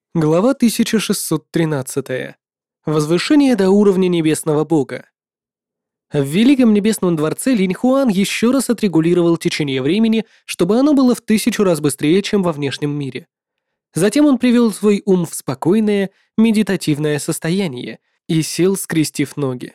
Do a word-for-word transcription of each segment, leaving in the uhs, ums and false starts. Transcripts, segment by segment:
Глава тысяча шестьсот тринадцать. Возвышение до уровня небесного бога. В Великом Небесном Дворце Линь Хуан еще раз отрегулировал течение времени, чтобы оно было в тысячу раз быстрее, чем во внешнем мире. Затем он привел свой ум в спокойное, медитативное состояние и сел, скрестив ноги.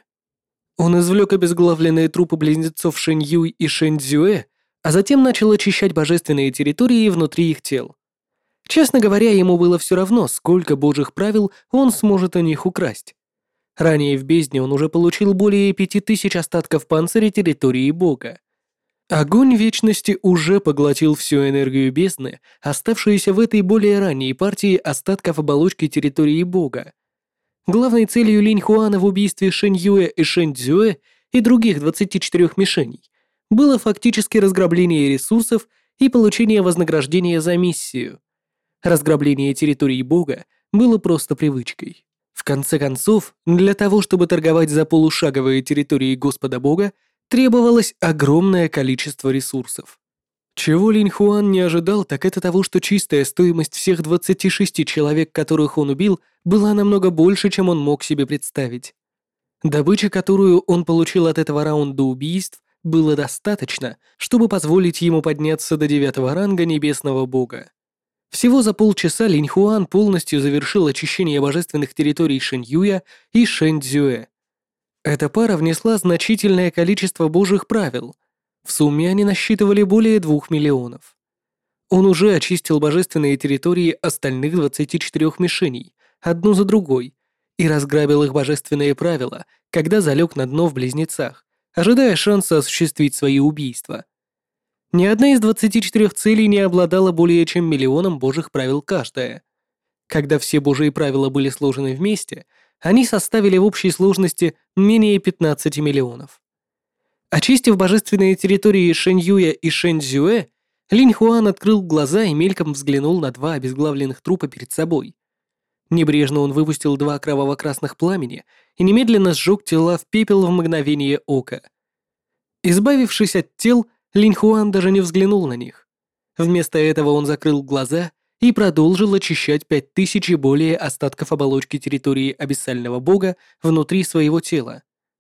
Он извлек обезглавленные трупы близнецов Шэнь Юй и Шэнь Цзюэ, а затем начал очищать божественные территории внутри их тел. Честно говоря, ему было все равно, сколько божьих правил он сможет у них украсть. Ранее в бездне он уже получил более пяти тысяч остатков панциря территории бога. Огонь вечности уже поглотил всю энергию бездны, оставшуюся в этой более ранней партии остатков оболочки территории бога. Главной целью Линь Хуана в убийстве Шэнь Юэ и Шэнь Цзюэ и других двадцати четырёх мишеней было фактически разграбление ресурсов и получение вознаграждения за миссию. Разграбление территории бога было просто привычкой. В конце концов, для того, чтобы торговать за полушаговые территории Господа Бога, требовалось огромное количество ресурсов. Чего Линь Хуан не ожидал, так это того, что чистая стоимость всех двадцати шести человек, которых он убил, была намного больше, чем он мог себе представить. Добычи, которую он получил от этого раунда убийств, было достаточно, чтобы позволить ему подняться до девятого ранга Небесного Бога. Всего за полчаса Линь Хуан полностью завершил очищение божественных территорий Шэнь Юя и Шэнь Цзюэ. Эта пара внесла значительное количество божьих правил. В сумме они насчитывали более двух миллионов. Он уже очистил божественные территории остальных двадцати четырёх мишеней, одну за другой, и разграбил их божественные правила, когда залег на дно в Близнецах, ожидая шанса осуществить свои убийства. Ни одна из двадцати четырёх целей не обладала более чем миллионом божьих правил каждая. Когда все божьи правила были сложены вместе, они составили в общей сложности менее пятнадцати миллионов. Очистив божественные территории Шэнь Юя и Шэнь Цзюэ, Линь Хуан открыл глаза и мельком взглянул на два обезглавленных трупа перед собой. Небрежно он выпустил два кроваво-красных пламени и немедленно сжег тела в пепел в мгновение ока. Избавившись от тел, Линь Хуан даже не взглянул на них. Вместо этого он закрыл глаза и продолжил очищать пять тысяч и более остатков оболочки территории Абиссального Бога внутри своего тела.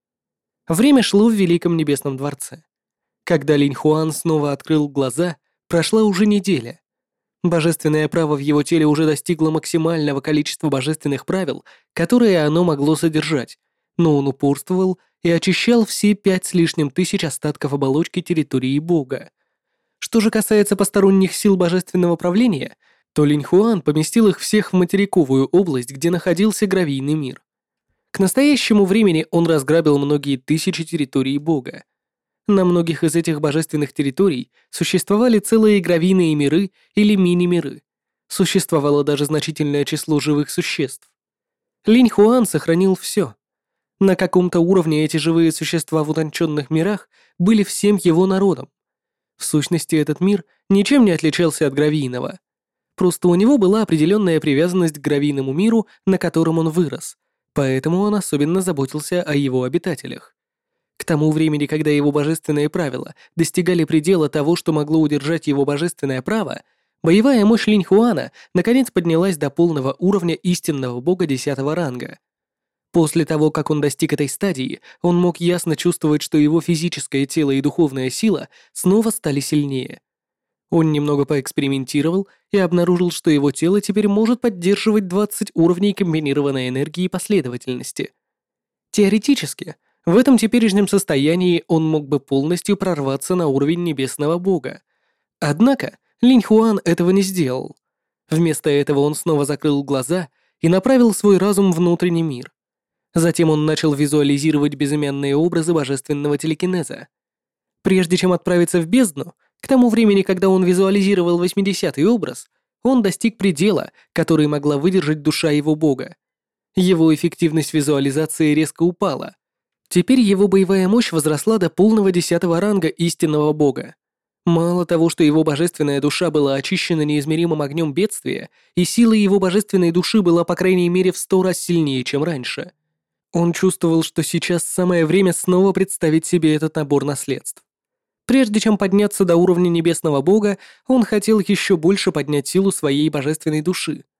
Время шло в Великом Небесном Дворце. Когда Линь Хуан снова открыл глаза, прошла уже неделя. Божественное право в его теле уже достигло максимального количества божественных правил, которые оно могло содержать, но он упорствовал и очищал все пять с лишним тысяч остатков оболочки территории бога. Что же касается посторонних сил божественного правления, то Линь Хуан поместил их всех в материковую область, где находился гравийный мир. К настоящему времени он разграбил многие тысячи территорий бога. На многих из этих божественных территорий существовали целые гравийные миры или мини-миры. Существовало даже значительное число живых существ. Линь Хуан сохранил все. На каком-то уровне эти живые существа в утонченных мирах были всем его народом. В сущности, этот мир ничем не отличался от гравийного. Просто у него была определенная привязанность к гравийному миру, на котором он вырос, поэтому он особенно заботился о его обитателях. К тому времени, когда его божественные правила достигали предела того, что могло удержать его божественное право, боевая мощь Линь Хуана наконец поднялась до полного уровня истинного бога десятого ранга. После того, как он достиг этой стадии, он мог ясно чувствовать, что его физическое тело и духовная сила снова стали сильнее. Он немного поэкспериментировал и обнаружил, что его тело теперь может поддерживать двадцать уровней комбинированной энергии последовательности. Теоретически, в этом теперешнем состоянии он мог бы полностью прорваться на уровень небесного бога. Однако Линь Хуан этого не сделал. Вместо этого он снова закрыл глаза и направил свой разум в внутренний мир. Затем он начал визуализировать безымянные образы божественного телекинеза. Прежде чем отправиться в бездну, к тому времени, когда он визуализировал восьмидесятый образ, он достиг предела, который могла выдержать душа его бога. Его эффективность визуализации резко упала. Теперь его боевая мощь возросла до полного десятого ранга истинного бога. Мало того, что его божественная душа была очищена неизмеримым огнем бедствия, и сила его божественной души была по крайней мере в сто раз сильнее, чем раньше. Он чувствовал, что сейчас самое время снова представить себе этот набор наследств. Прежде чем подняться до уровня небесного бога, он хотел еще больше поднять силу своей божественной души.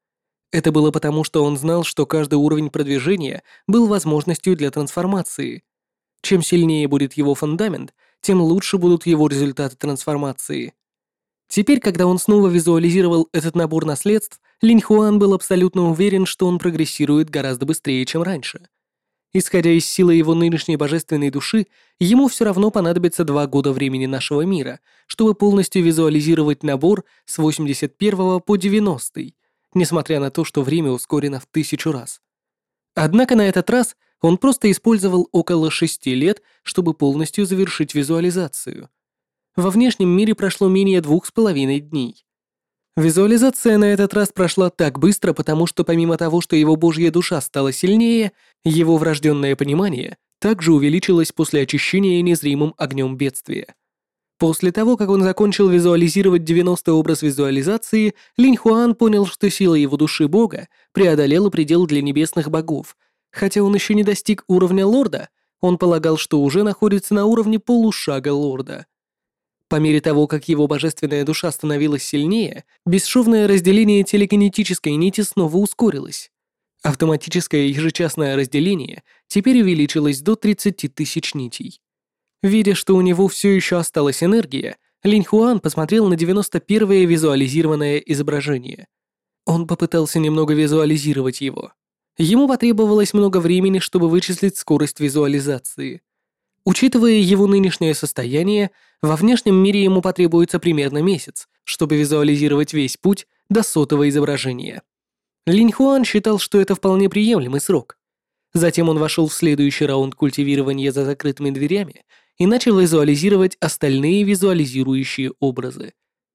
Это было потому, что он знал, что каждый уровень продвижения был возможностью для трансформации. Чем сильнее будет его фундамент, тем лучше будут его результаты трансформации. Теперь, когда он снова визуализировал этот набор наследств, Линь Хуан был абсолютно уверен, что он прогрессирует гораздо быстрее, чем раньше. Исходя из силы его нынешней божественной души, ему все равно понадобится два года времени нашего мира, чтобы полностью визуализировать набор с восемьдесят первого по девяностый, несмотря на то, что время ускорено в тысячу раз. Однако на этот раз он просто использовал около шести лет, чтобы полностью завершить визуализацию. Во внешнем мире прошло менее двух с половиной дней. Визуализация на этот раз прошла так быстро, потому что помимо того, что его божья душа стала сильнее, его врожденное понимание также увеличилось после очищения незримым огнем бедствия. После того, как он закончил визуализировать девяностый образ визуализации, Линь Хуан понял, что сила его души бога преодолела предел для небесных богов. Хотя он еще не достиг уровня лорда, он полагал, что уже находится на уровне полушага лорда. По мере того, как его божественная душа становилась сильнее, бесшовное разделение телекинетической нити снова ускорилось. Автоматическое ежечасное разделение теперь увеличилось до тридцати тысяч нитей. Видя, что у него все еще осталась энергия, Линь Хуан посмотрел на девяносто первое визуализированное изображение. Он попытался немного визуализировать его. Ему потребовалось много времени, чтобы вычислить скорость визуализации. Учитывая его нынешнее состояние, во внешнем мире ему потребуется примерно месяц, чтобы визуализировать весь путь до сотого изображения. Линь Хуан считал, что это вполне приемлемый срок. Затем он вошел в следующий раунд культивирования за закрытыми дверями и начал визуализировать остальные визуализирующие образы.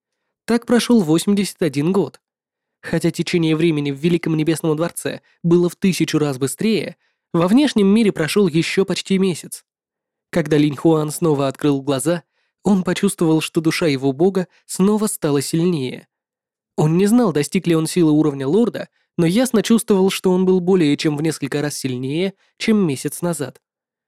Так прошел восемьдесят один год. Хотя течение времени в Великом Небесном Дворце было в тысячу раз быстрее, во внешнем мире прошел еще почти месяц. Когда Линь Хуан снова открыл глаза, он почувствовал, что душа его бога снова стала сильнее. Он не знал, достиг ли он силы уровня лорда, но ясно чувствовал, что он был более чем в несколько раз сильнее, чем месяц назад.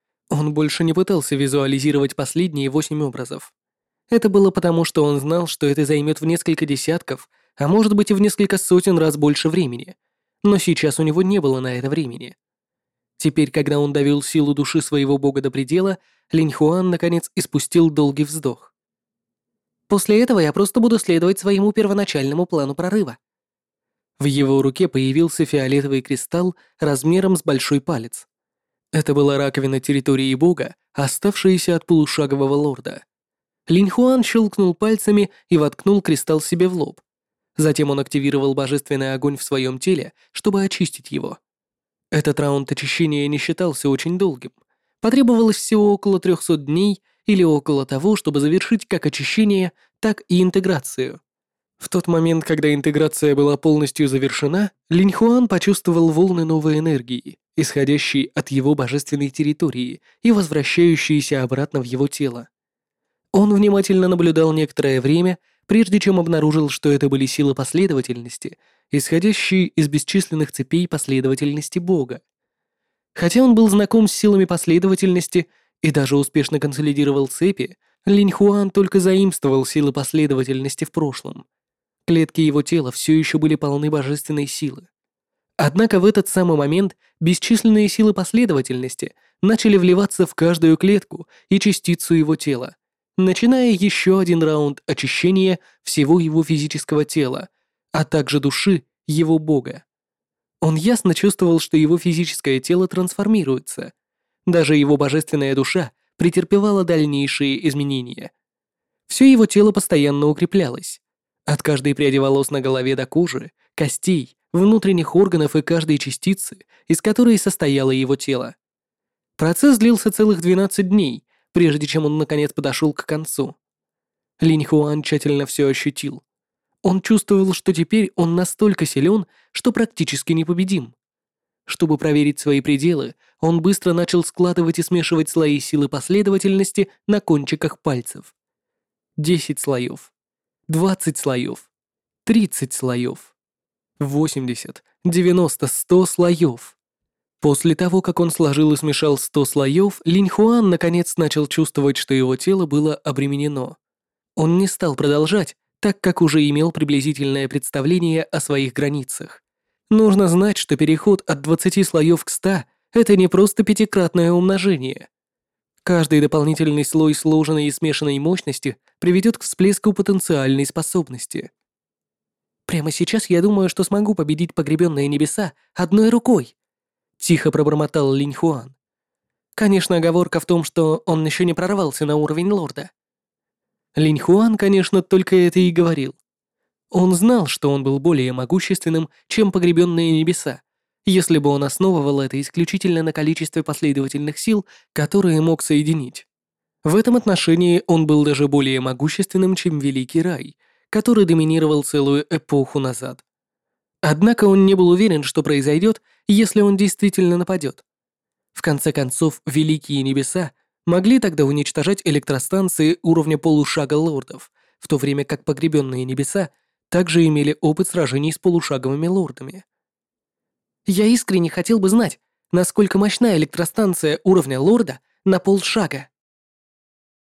Он больше не пытался визуализировать последние восемь образов. Это было потому, что он знал, что это займет в несколько десятков, а может быть и в несколько сотен раз больше времени. Но сейчас у него не было на это времени. Теперь, когда он довел силу души своего бога до предела, Линь Хуан наконец испустил долгий вздох. После этого я просто буду следовать своему первоначальному плану прорыва. В его руке появился фиолетовый кристалл размером с большой палец. Это была раковина территории бога, оставшаяся от полушагового лорда. Линь Хуан щелкнул пальцами и воткнул кристалл себе в лоб. Затем он активировал божественный огонь в своем теле, чтобы очистить его. Этот раунд очищения не считался очень долгим. Потребовалось всего около трехсот дней или около того, чтобы завершить как очищение, так и интеграцию. В тот момент, когда интеграция была полностью завершена, Линь Хуан почувствовал волны новой энергии, исходящие от его божественной территории и возвращающиеся обратно в его тело. Он внимательно наблюдал некоторое время, прежде чем обнаружил, что это были силы последовательности, исходящие из бесчисленных цепей последовательности Бога. Хотя он был знаком с силами последовательности и даже успешно консолидировал цепи, Линь Хуан только заимствовал силы последовательности в прошлом. Клетки его тела все еще были полны божественной силы. Однако в этот самый момент бесчисленные силы последовательности начали вливаться в каждую клетку и частицу его тела, начиная еще один раунд очищения всего его физического тела, а также души его бога. Он ясно чувствовал, что его физическое тело трансформируется. Даже его божественная душа претерпевала дальнейшие изменения. Все его тело постоянно укреплялось. От каждой пряди волос на голове до кожи, костей, внутренних органов и каждой частицы, из которой состояло его тело. Процесс длился целых двенадцать дней, прежде чем он наконец подошел к концу. Линь Хуан тщательно все ощутил. Он чувствовал, что теперь он настолько силен, что практически непобедим. Чтобы проверить свои пределы, он быстро начал складывать и смешивать слои силы последовательности на кончиках пальцев. Десять слоев. Двадцать слоев. Тридцать слоев. Восемьдесят, девяносто, сто слоев. После того, как он сложил и смешал сто слоев, Линь Хуан наконец начал чувствовать, что его тело было обременено. Он не стал продолжать, так как уже имел приблизительное представление о своих границах. Нужно знать, что переход от двадцати слоев к ста — это не просто пятикратное умножение. Каждый дополнительный слой сложенной и смешанной мощности приведет к всплеску потенциальной способности. «Прямо сейчас я думаю, что смогу победить погребенные небеса одной рукой», — тихо пробормотал Линь Хуан. Конечно, оговорка в том, что он еще не прорвался на уровень лорда. Линь Хуан, конечно, только это и говорил. Он знал, что он был более могущественным, чем погребенные небеса, если бы он основывал это исключительно на количестве последовательных сил, которые мог соединить. В этом отношении он был даже более могущественным, чем Великий Рай, который доминировал целую эпоху назад. Однако он не был уверен, что произойдет, если он действительно нападет. В конце концов, Великие Небеса могли тогда уничтожать электростанции уровня полушага лордов, в то время как погребенные небеса также имели опыт сражений с полушаговыми лордами. Я искренне хотел бы знать, насколько мощна электростанция уровня лорда на полшага.